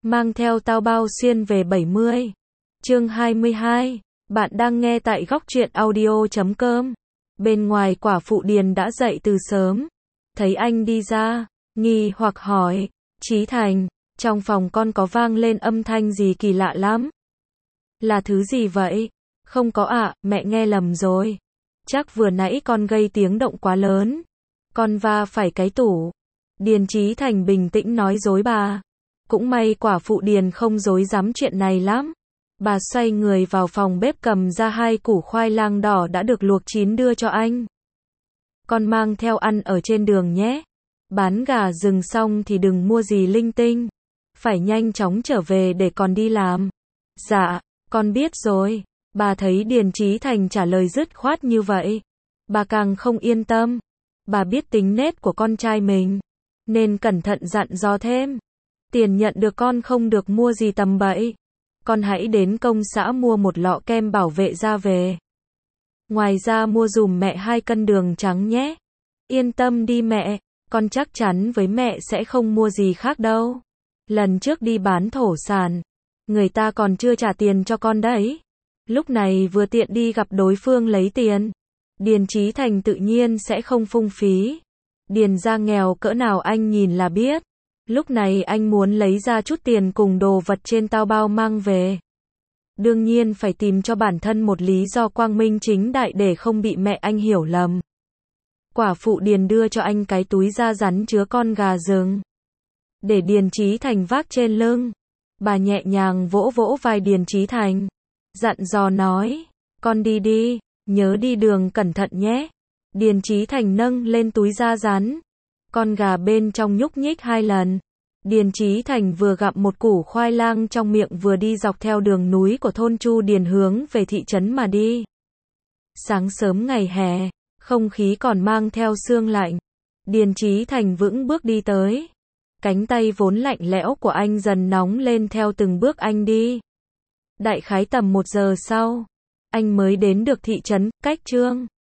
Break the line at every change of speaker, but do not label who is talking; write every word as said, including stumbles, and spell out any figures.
mang theo tao bao xuyên về bảy mươi. Chương hai mươi hai. Bạn đang nghe tại góc truyện audio chấm com. Bên ngoài quả phụ Điền đã dậy từ sớm. Thấy anh đi ra, nghi hoặc hỏi, Chí Thành, trong phòng con có vang lên âm thanh gì kỳ lạ lắm. Là thứ gì vậy? Không có ạ, mẹ nghe lầm rồi. Chắc vừa nãy con gây tiếng động quá lớn. Con va phải cái tủ. Điền Chí Thành bình tĩnh nói dối bà. Cũng may quả phụ Điền không dối dám chuyện này lắm. Bà xoay người vào phòng bếp cầm ra hai củ khoai lang đỏ đã được luộc chín đưa cho anh. Con mang theo ăn ở trên đường nhé. Bán gà rừng xong thì đừng mua gì linh tinh. Phải nhanh chóng trở về để còn đi làm. Dạ, con biết rồi. Bà thấy Điền Chí Thành trả lời dứt khoát như vậy. Bà càng không yên tâm. Bà biết tính nết của con trai mình. Nên cẩn thận dặn dò thêm. Tiền nhận được con không được mua gì tầm bậy. Con hãy đến công xã mua một lọ kem bảo vệ da về. Ngoài ra mua dùm mẹ hai cân đường trắng nhé. Yên tâm đi mẹ, con chắc chắn với mẹ sẽ không mua gì khác đâu. Lần trước đi bán thổ sản, người ta còn chưa trả tiền cho con đấy. Lúc này vừa tiện đi gặp đối phương lấy tiền. Điền Chí Thành tự nhiên sẽ không phung phí. Điền gia nghèo cỡ nào anh nhìn là biết. Lúc này anh muốn lấy ra chút tiền cùng đồ vật trên tao bao mang về. Đương nhiên phải tìm cho bản thân một lý do quang minh chính đại để không bị mẹ anh hiểu lầm. Quả phụ Điền đưa cho anh cái túi da rắn chứa con gà rừng. Để Điền Chí Thành vác trên lưng. Bà nhẹ nhàng vỗ vỗ vai Điền Chí Thành. Dặn dò nói, con đi đi, nhớ đi đường cẩn thận nhé. Điền Chí Thành nâng lên túi da rắn. Con gà bên trong nhúc nhích hai lần. Điền Chí Thành vừa gặm một củ khoai lang trong miệng vừa đi dọc theo đường núi của thôn Chu Điền hướng về thị trấn mà đi. Sáng sớm ngày hè, không khí còn mang theo sương lạnh. Điền Chí Thành vững bước đi tới. Cánh tay vốn lạnh lẽo của anh dần nóng lên theo từng bước anh đi. Đại khái tầm một giờ sau, anh mới đến được thị trấn Cách Trương.